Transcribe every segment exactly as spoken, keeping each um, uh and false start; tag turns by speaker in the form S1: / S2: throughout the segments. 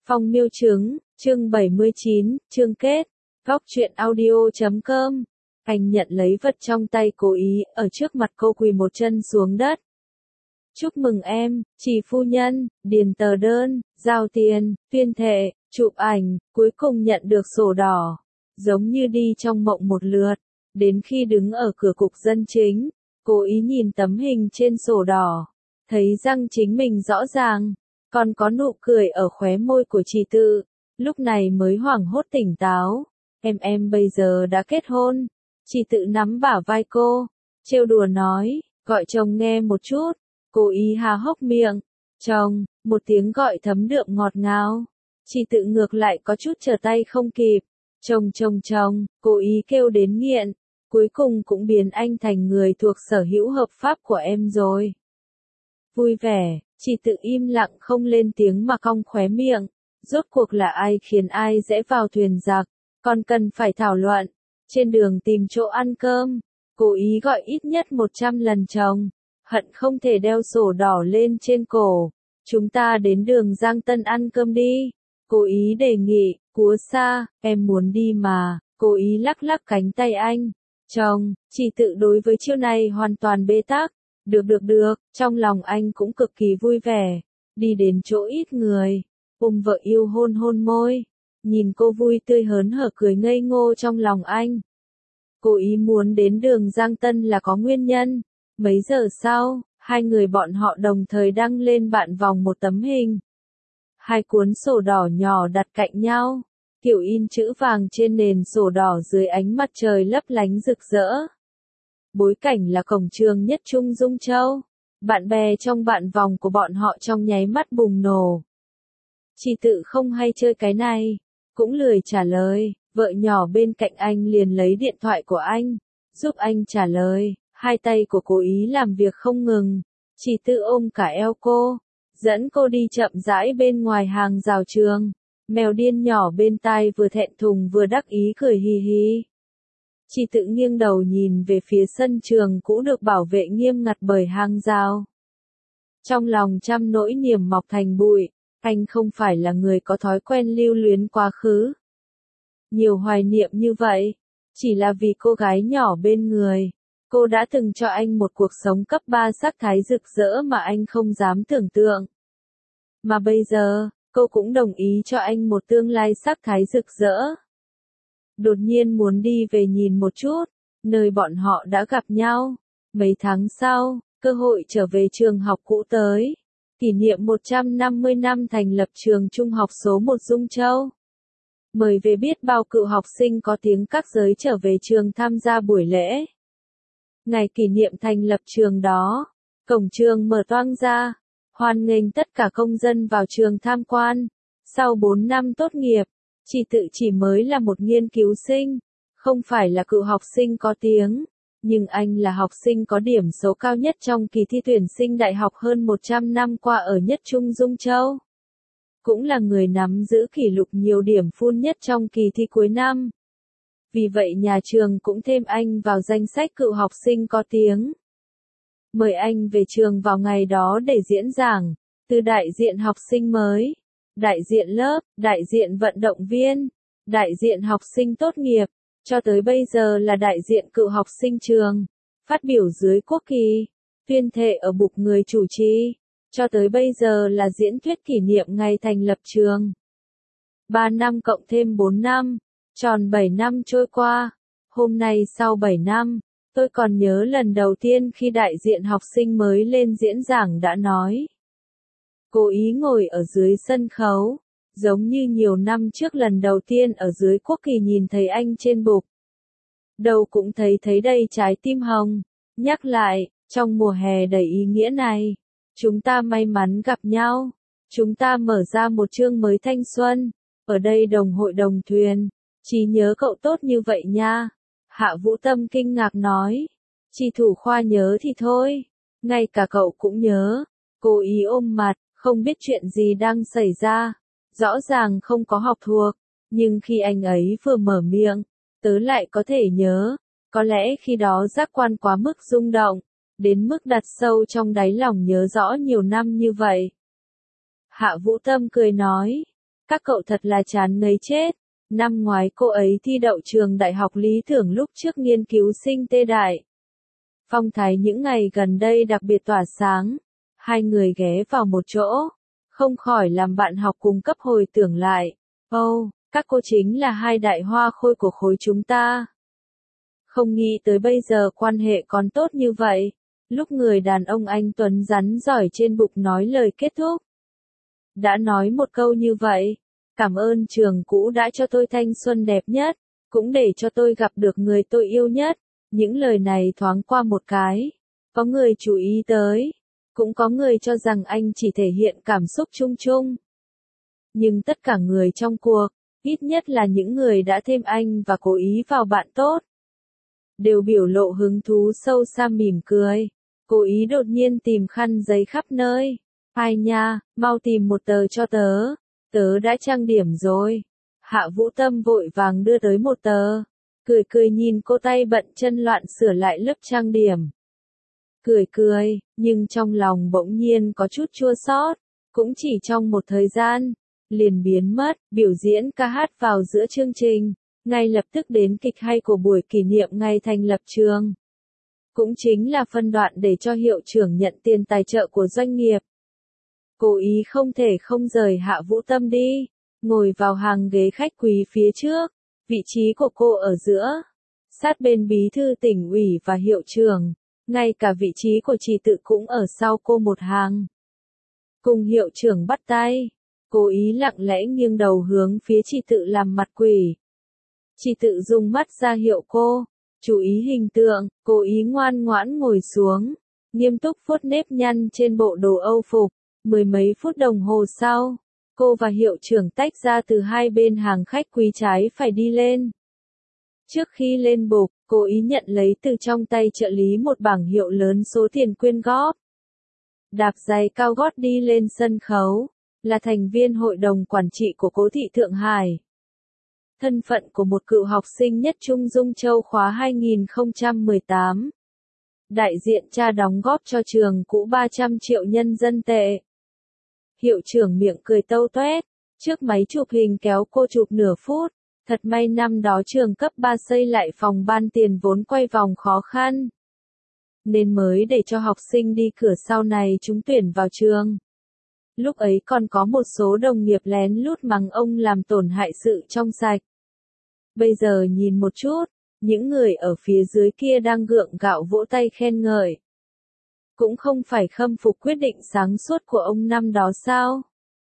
S1: Phong miêu trứng, chương bảy mươi chín, chương kết. Góc truyện audio chấm com. Anh nhận lấy vật trong tay Cố Ý, ở trước mặt cô quỳ một chân xuống đất. Chúc mừng em, chị phu nhân, điền tờ đơn, giao tiền, tuyên thệ, chụp ảnh, cuối cùng nhận được sổ đỏ. Giống như đi trong mộng một lượt, đến khi đứng ở cửa cục dân chính, Cố Ý nhìn tấm hình trên sổ đỏ, thấy răng chính mình rõ ràng, còn có nụ cười ở khóe môi của chị Tự, lúc này mới hoảng hốt tỉnh táo. Em em bây giờ đã kết hôn. Chị Tự nắm bả vai cô, trêu đùa nói, gọi chồng nghe một chút. Cố Ý há hốc miệng, chồng, một tiếng gọi thấm đượm ngọt ngào. Chị Tự ngược lại có chút trở tay không kịp, chồng chồng chồng, Cố Ý kêu đến nghiện, cuối cùng cũng biến anh thành người thuộc sở hữu hợp pháp của em rồi. Vui vẻ, chị Tự im lặng không lên tiếng mà cong khóe miệng, rốt cuộc là ai khiến ai dễ vào thuyền giặc, còn cần phải thảo luận. Trên đường tìm chỗ ăn cơm, Cố Ý gọi ít nhất một trăm lần chồng, hận không thể đeo sổ đỏ lên trên cổ. Chúng ta đến đường Giang Tân ăn cơm đi. Cố Ý đề nghị, Cúa Sa, em muốn đi mà. Cố Ý lắc lắc cánh tay anh. Chồng, chị Tự đối với chiêu này hoàn toàn bế tắc. Được được được, trong lòng anh cũng cực kỳ vui vẻ. Đi đến chỗ ít người, ôm vợ yêu hôn hôn môi. Nhìn cô vui tươi hớn hở cười ngây ngô trong lòng anh. Cố Ý muốn đến đường Giang Tân là có nguyên nhân. Mấy giờ sau, hai người bọn họ đồng thời đăng lên bạn vòng một tấm hình. Hai cuốn sổ đỏ nhỏ đặt cạnh nhau, kiểu in chữ vàng trên nền sổ đỏ dưới ánh mặt trời lấp lánh rực rỡ. Bối cảnh là cổng trường Nhất Trung Dung Châu. Bạn bè trong bạn vòng của bọn họ trong nháy mắt bùng nổ. Chị Tự không hay chơi cái này, cũng lười trả lời, vợ nhỏ bên cạnh anh liền lấy điện thoại của anh, giúp anh trả lời. Hai tay của Cố Ý làm việc không ngừng, chị Tự ôm cả eo cô, dẫn cô đi chậm rãi bên ngoài hàng rào trường. Mèo điên nhỏ bên tai vừa thẹn thùng vừa đắc ý cười hì hì. Chị Tự nghiêng đầu nhìn về phía sân trường cũ được bảo vệ nghiêm ngặt bởi hàng rào. Trong lòng trăm nỗi niềm mọc thành bụi, anh không phải là người có thói quen lưu luyến quá khứ. Nhiều hoài niệm như vậy, chỉ là vì cô gái nhỏ bên người. Cô đã từng cho anh một cuộc sống cấp ba sắc thái rực rỡ mà anh không dám tưởng tượng. Mà bây giờ, cô cũng đồng ý cho anh một tương lai sắc thái rực rỡ. Đột nhiên muốn đi về nhìn một chút, nơi bọn họ đã gặp nhau. Mấy tháng sau, cơ hội trở về trường học cũ tới. Kỷ niệm một trăm năm mươi năm thành lập trường trung học số một Dung Châu. Mời về biết bao cựu học sinh có tiếng các giới trở về trường tham gia buổi lễ. Ngày kỷ niệm thành lập trường đó, cổng trường mở toang ra, hoan nghênh tất cả công dân vào trường tham quan. Sau bốn năm tốt nghiệp, chị Tự chỉ mới là một nghiên cứu sinh, không phải là cựu học sinh có tiếng, nhưng anh là học sinh có điểm số cao nhất trong kỳ thi tuyển sinh đại học hơn một trăm năm qua ở Nhất Trung Dung Châu. Cũng là người nắm giữ kỷ lục nhiều điểm full nhất trong kỳ thi cuối năm. Vì vậy nhà trường cũng thêm anh vào danh sách cựu học sinh có tiếng. Mời anh về trường vào ngày đó để diễn giảng, từ đại diện học sinh mới, đại diện lớp, đại diện vận động viên, đại diện học sinh tốt nghiệp, cho tới bây giờ là đại diện cựu học sinh trường, phát biểu dưới quốc kỳ, tuyên thệ ở bục người chủ trì, cho tới bây giờ là diễn thuyết kỷ niệm ngày thành lập trường. ba năm cộng thêm bốn năm. Tròn bảy năm trôi qua, hôm nay sau bảy năm, tôi còn nhớ lần đầu tiên khi đại diện học sinh mới lên diễn giảng đã nói. Cố Ý ngồi ở dưới sân khấu, giống như nhiều năm trước lần đầu tiên ở dưới quốc kỳ nhìn thấy anh trên bục. Đầu cũng thấy thấy đầy trái tim hồng, nhắc lại, trong mùa hè đầy ý nghĩa này, chúng ta may mắn gặp nhau, chúng ta mở ra một chương mới thanh xuân, ở đây đồng hội đồng thuyền. Chỉ nhớ cậu tốt như vậy nha. Hạ Vũ Tâm kinh ngạc nói. Chị thủ khoa nhớ thì thôi. Ngay cả cậu cũng nhớ. Cố Ý ôm mặt, không biết chuyện gì đang xảy ra. Rõ ràng không có học thuộc. Nhưng khi anh ấy vừa mở miệng, tớ lại có thể nhớ. Có lẽ khi đó giác quan quá mức rung động. Đến mức đặt sâu trong đáy lòng nhớ rõ nhiều năm như vậy. Hạ Vũ Tâm cười nói. các cậu thật là chán ngấy chết. Năm ngoái cô ấy thi đậu trường đại học lý tưởng, lúc trước nghiên cứu sinh Tê Đại. Phong thái những ngày gần đây đặc biệt tỏa sáng. Hai người ghé vào một chỗ, không khỏi làm bạn học cùng cấp hồi tưởng lại. Ồ, oh, các cô chính là hai đại hoa khôi của khối chúng ta. Không nghĩ tới bây giờ quan hệ còn tốt như vậy. Lúc người đàn ông anh tuấn rắn giỏi trên bục nói lời kết thúc. Đã nói một câu như vậy. Cảm ơn trường cũ đã cho tôi thanh xuân đẹp nhất, cũng để cho tôi gặp được người tôi yêu nhất. Những lời này thoáng qua một cái. Có người chú ý tới. Cũng có người cho rằng anh chỉ thể hiện cảm xúc chung chung. Nhưng tất cả người trong cuộc, ít nhất là những người đã thêm anh và cố ý vào bạn tốt, đều biểu lộ hứng thú sâu xa mỉm cười. Cố ý đột nhiên tìm khăn giấy khắp nơi. Ai nha, mau tìm một tờ cho tớ. Tớ đã trang điểm rồi. Hạ Vũ Tâm vội vàng đưa tới một tờ. Cười cười nhìn cô tay bận chân loạn sửa lại lớp trang điểm. Cười cười, nhưng trong lòng bỗng nhiên có chút chua xót. Cũng chỉ trong một thời gian, liền biến mất. Biểu diễn ca hát vào giữa chương trình. Ngay lập tức đến kịch hay của buổi kỷ niệm ngày thành lập trường. Cũng chính là phân đoạn để cho hiệu trưởng nhận tiền tài trợ của doanh nghiệp. Cố ý không thể không rời Hạ Vũ Tâm đi, ngồi vào hàng ghế khách quý phía trước, vị trí của cô ở giữa, sát bên bí thư tỉnh ủy và hiệu trưởng, ngay cả vị trí của Trì Tự cũng ở sau cô một hàng. Cùng hiệu trưởng bắt tay, cố ý lặng lẽ nghiêng đầu hướng phía Trì Tự làm mặt quỷ. Trì Tự dùng mắt ra hiệu cô, chú ý hình tượng, cố ý ngoan ngoãn ngồi xuống, nghiêm túc vuốt nếp nhăn trên bộ đồ Âu phục. Mười mấy phút đồng hồ sau, cô và hiệu trưởng tách ra từ hai bên hàng khách quý trái phải đi lên. Trước khi lên bục, cố ý nhận lấy từ trong tay trợ lý một bảng hiệu lớn số tiền quyên góp. Đạp giày cao gót đi lên sân khấu, là thành viên hội đồng quản trị của Cố thị Thượng Hải. Thân phận của một cựu học sinh nhất Trung Dung Châu khóa hai nghìn không trăm mười tám. Đại diện cha đóng góp cho trường cũ ba trăm triệu nhân dân tệ. Hiệu trưởng miệng cười tâu toét, trước máy chụp hình kéo cô chụp nửa phút. Thật may năm đó trường cấp ba xây lại phòng ban tiền vốn quay vòng khó khăn, nên mới để cho học sinh đi cửa sau này trúng tuyển vào trường. Lúc ấy còn có một số đồng nghiệp lén lút mắng ông làm tổn hại sự trong sạch. Bây giờ nhìn một chút, những người ở phía dưới kia đang gượng gạo vỗ tay khen ngợi. Cũng không phải khâm phục quyết định sáng suốt của ông năm đó sao?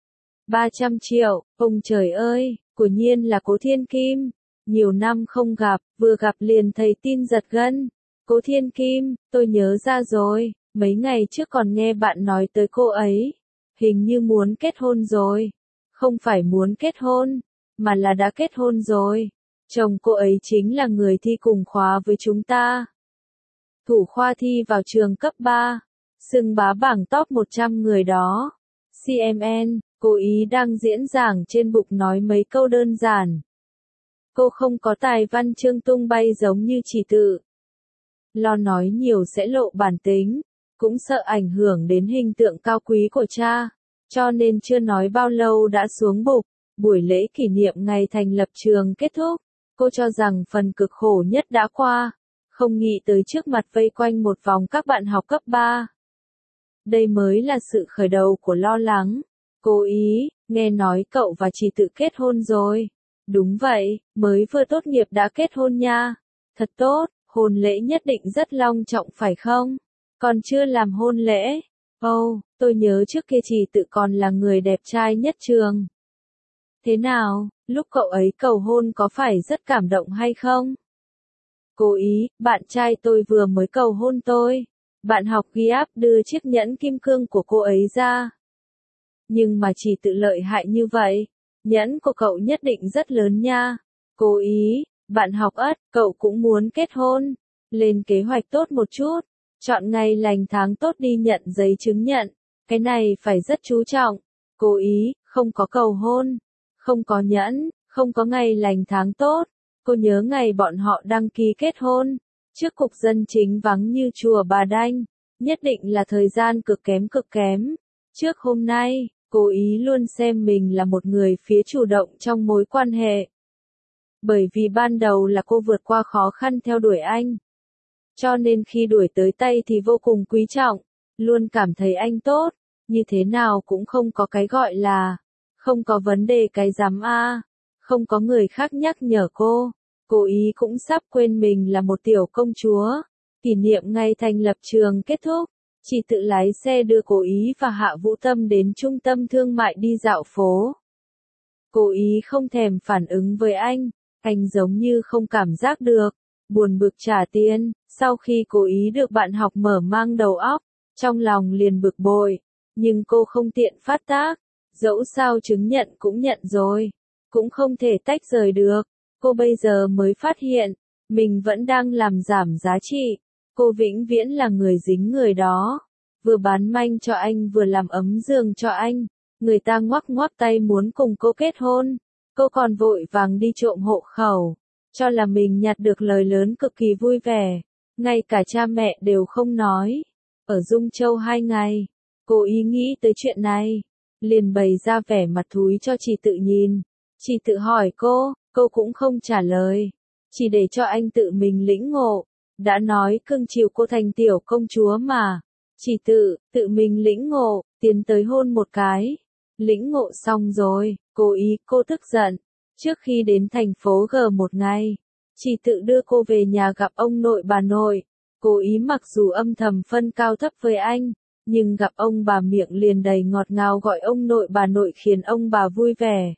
S1: ba trăm triệu, ông trời ơi, quả nhiên là Cố Thiên Kim. Nhiều năm không gặp, vừa gặp liền thấy tin giật gân. Cố Thiên Kim, tôi nhớ ra rồi, mấy ngày trước còn nghe bạn nói tới cô ấy. Hình như muốn kết hôn rồi. Không phải muốn kết hôn, mà là đã kết hôn rồi. Chồng cô ấy chính là người thi cùng khóa với chúng ta. Thủ khoa thi vào trường cấp ba, xưng bá bảng top một trăm người đó. xê em en, cố ý đang diễn giảng trên bục nói mấy câu đơn giản. Cô không có tài văn chương tung bay giống như Trì Tự. Lo nói nhiều sẽ lộ bản tính, cũng sợ ảnh hưởng đến hình tượng cao quý của cha, cho nên chưa nói bao lâu đã xuống bục. Buổi lễ kỷ niệm ngày thành lập trường kết thúc, cô cho rằng phần cực khổ nhất đã qua. Không nghĩ tới trước mặt vây quanh một vòng các bạn học cấp ba. Đây mới là sự khởi đầu của lo lắng. Cố ý, nghe nói cậu và Trì Tự kết hôn rồi. Đúng vậy, mới vừa tốt nghiệp đã kết hôn nha. Thật tốt, hôn lễ nhất định rất long trọng phải không? Còn chưa làm hôn lễ. Ồ, oh, tôi nhớ trước kia Trì Tự còn là người đẹp trai nhất trường. Thế nào, lúc cậu ấy cầu hôn có phải rất cảm động hay không? Cố ý, bạn trai tôi vừa mới cầu hôn tôi. Bạn học ghi áp đưa chiếc nhẫn kim cương của cô ấy ra. Nhưng mà Trì Tự lợi hại như vậy. Nhẫn của cậu nhất định rất lớn nha. Cố ý, bạn học ất, cậu cũng muốn kết hôn. Lên kế hoạch tốt một chút. Chọn ngày lành tháng tốt đi nhận giấy chứng nhận. Cái này phải rất chú trọng. Cố ý, không có cầu hôn. Không có nhẫn, không có ngày lành tháng tốt. Cô nhớ ngày bọn họ đăng ký kết hôn. Trước cục dân chính vắng như chùa Bà Đanh. Nhất định là thời gian cực kém cực kém. Trước hôm nay, Cô ý luôn xem mình là một người phía chủ động trong mối quan hệ. Bởi vì ban đầu là cô vượt qua khó khăn theo đuổi anh. Cho nên khi đuổi tới tay thì vô cùng quý trọng, luôn cảm thấy anh tốt, như thế nào cũng không có cái gọi là, không có vấn đề cái dám a, không có người khác nhắc nhở cô. Cô ý cũng sắp quên mình là một tiểu công chúa. Kỷ niệm ngày thành lập trường kết thúc, chị tự lái xe đưa cô ý và Hạ Vũ Tâm đến trung tâm thương mại đi dạo phố. Cô ý không thèm phản ứng với anh, anh giống như không cảm giác được, buồn bực trả tiền. Sau khi cô ý được bạn học mở mang đầu óc, trong lòng liền bực bội, nhưng cô không tiện phát tác, dẫu sao chứng nhận cũng nhận rồi, cũng không thể tách rời được. Cô bây giờ mới phát hiện, mình vẫn đang làm giảm giá trị, cô vĩnh viễn là người dính người đó, vừa bán manh cho anh vừa làm ấm giường cho anh, người ta ngoắc ngoắc tay muốn cùng cô kết hôn, cô còn vội vàng đi trộm hộ khẩu, cho là mình nhặt được lời lớn cực kỳ vui vẻ, ngay cả cha mẹ đều không nói. Ở Dung Châu hai ngày, cô ý nghĩ tới chuyện này, liền bày ra vẻ mặt thúi cho chị tự nhìn. Chị tự hỏi cô, cô cũng không trả lời, chỉ để cho anh tự mình lĩnh ngộ. Đã nói cưng chiều cô thành tiểu công chúa mà. Chỉ tự, tự mình lĩnh ngộ, tiến tới hôn một cái. Lĩnh ngộ xong rồi, cô ý, cô tức giận. Trước khi đến thành phố G một ngày, chỉ tự đưa cô về nhà gặp ông nội bà nội. Cô ý mặc dù âm thầm phân cao thấp với anh, nhưng gặp ông bà miệng liền đầy ngọt ngào gọi ông nội bà nội khiến ông bà vui vẻ.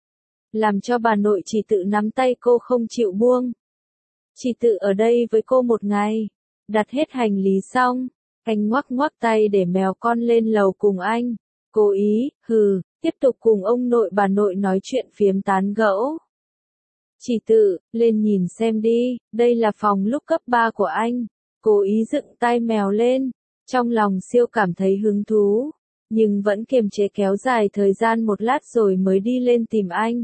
S1: Làm cho bà nội chỉ tự nắm tay cô không chịu buông. Chỉ tự ở đây với cô một ngày, đặt hết hành lý xong, anh ngoắc ngoắc tay để mèo con lên lầu cùng anh. Cô ý, hừ, tiếp tục cùng ông nội bà nội nói chuyện phiếm tán gẫu. Chỉ tự, lên nhìn xem đi, đây là phòng lúc cấp ba của anh. Cô ý dựng tai mèo lên, trong lòng siêu cảm thấy hứng thú, nhưng vẫn kiềm chế kéo dài thời gian một lát rồi mới đi lên tìm anh.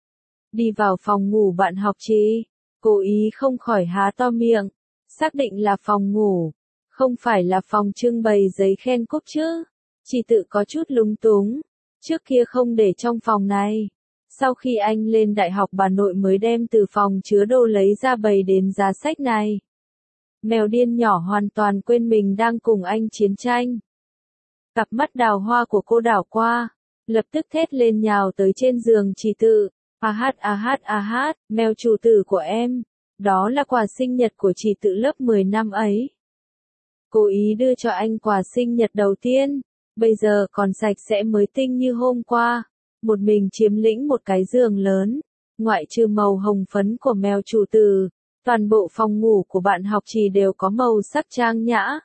S1: Đi vào phòng ngủ bạn học chị, cô ý không khỏi há to miệng, xác định là phòng ngủ, không phải là phòng trưng bày giấy khen cúp chứ. Chị tự có chút lúng túng, trước kia không để trong phòng này. Sau khi anh lên đại học bà nội mới đem từ phòng chứa đồ lấy ra bày đến giá sách này. Mèo điên nhỏ hoàn toàn quên mình đang cùng anh chiến tranh. Cặp mắt đào hoa của cô đảo qua, lập tức thét lên nhào tới trên giường chỉ tự. À hát à hát à hát, mèo chủ tử của em. Đó là quà sinh nhật của chị tự lớp mười năm ấy. Cô ý đưa cho anh quà sinh nhật đầu tiên, bây giờ còn sạch sẽ mới tinh như hôm qua. Một mình chiếm lĩnh một cái giường lớn, ngoại trừ màu hồng phấn của mèo chủ tử, toàn bộ phòng ngủ của bạn học trì đều có màu sắc trang nhã.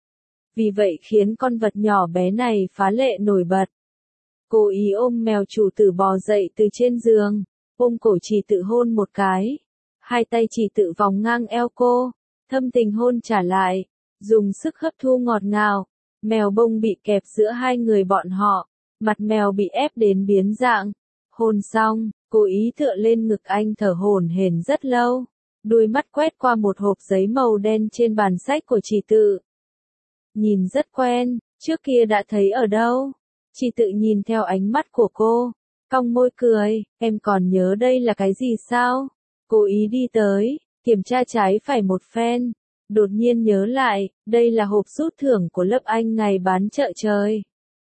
S1: Vì vậy khiến con vật nhỏ bé này phá lệ nổi bật. Cô ý ôm mèo chủ tử bò dậy từ trên giường, ôm cổ chỉ tự hôn một cái. Hai tay chỉ tự vòng ngang eo cô, thâm tình hôn trả lại, dùng sức hấp thu ngọt ngào. Mèo bông bị kẹp giữa hai người bọn họ, mặt mèo bị ép đến biến dạng. Hôn xong, cô ý tựa lên ngực anh thở hổn hển rất lâu, đuôi mắt quét qua một hộp giấy màu đen trên bàn sách của chị tự. Nhìn rất quen, trước kia đã thấy ở đâu. Chị tự nhìn theo ánh mắt của cô, cong môi cười, em còn nhớ đây là cái gì sao? Cô ý đi tới, kiểm tra trái phải một phen, đột nhiên nhớ lại, đây là hộp rút thưởng của lớp anh ngày bán chợ trời.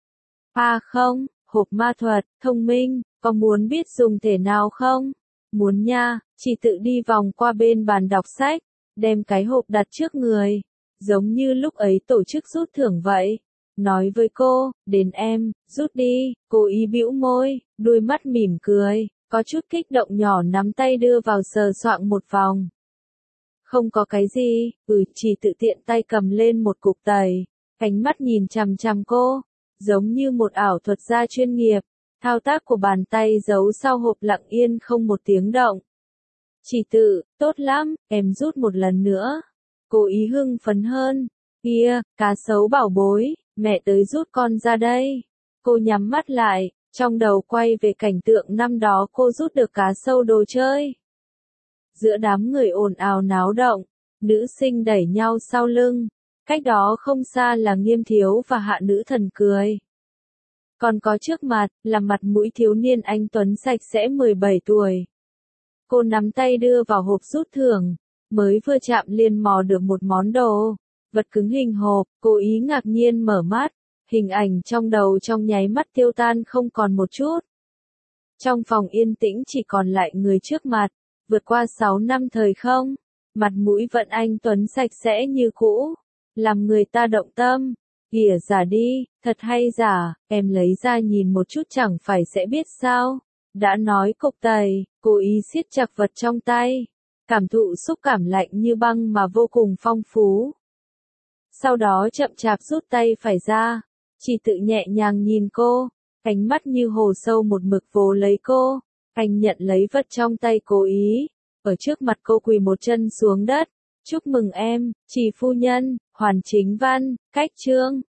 S1: À không, hộp ma thuật, thông minh, có muốn biết dùng thế nào không? Muốn nha, chị tự đi vòng qua bên bàn đọc sách, đem cái hộp đặt trước người, giống như lúc ấy tổ chức rút thưởng vậy. Nói với cô, đến em, rút đi. Cô ý bĩu môi, đôi mắt mỉm cười, có chút kích động nhỏ nắm tay đưa vào sờ soạng một vòng. Không có cái gì, ừ, chỉ tự tiện tay cầm lên một cục tẩy, ánh mắt nhìn chằm chằm cô, giống như một ảo thuật gia chuyên nghiệp, thao tác của bàn tay giấu sau hộp lặng yên không một tiếng động. Chỉ tự, tốt lắm, em rút một lần nữa. Cô ý hưng phấn hơn, kia, cá sấu bảo bối, mẹ tới rút con ra đây. Cô nhắm mắt lại, trong đầu quay về cảnh tượng năm đó cô rút được cá sấu đồ chơi. Giữa đám người ồn ào náo động, nữ sinh đẩy nhau sau lưng, cách đó không xa là Nghiêm Thiếu và Hạ Nữ Thần cười. Còn có trước mặt, là mặt mũi thiếu niên anh tuấn sạch sẽ mười bảy tuổi. Cô nắm tay đưa vào hộp rút thưởng, mới vừa chạm liền mò được một món đồ, vật cứng hình hộp, cô ý ngạc nhiên mở mắt, hình ảnh trong đầu trong nháy mắt tiêu tan không còn một chút. Trong phòng yên tĩnh chỉ còn lại người trước mặt, vượt qua sáu năm thời không, mặt mũi vẫn anh tuấn sạch sẽ như cũ, làm người ta động tâm. Kìa giả đi, thật hay giả, em lấy ra nhìn một chút chẳng phải sẽ biết sao. Đã nói cục tày, cố ý siết chặt vật trong tay, cảm thụ xúc cảm lạnh như băng mà vô cùng phong phú. Sau đó chậm chạp rút tay phải ra, chỉ tự nhẹ nhàng nhìn cô, ánh mắt như hồ sâu một mực vồ lấy cô. Anh nhận lấy vật trong tay cố ý, ở trước mặt cô quỳ một chân xuống đất. Chúc mừng em, chị phu nhân, Hoàn Chính Văn, Cách Trương.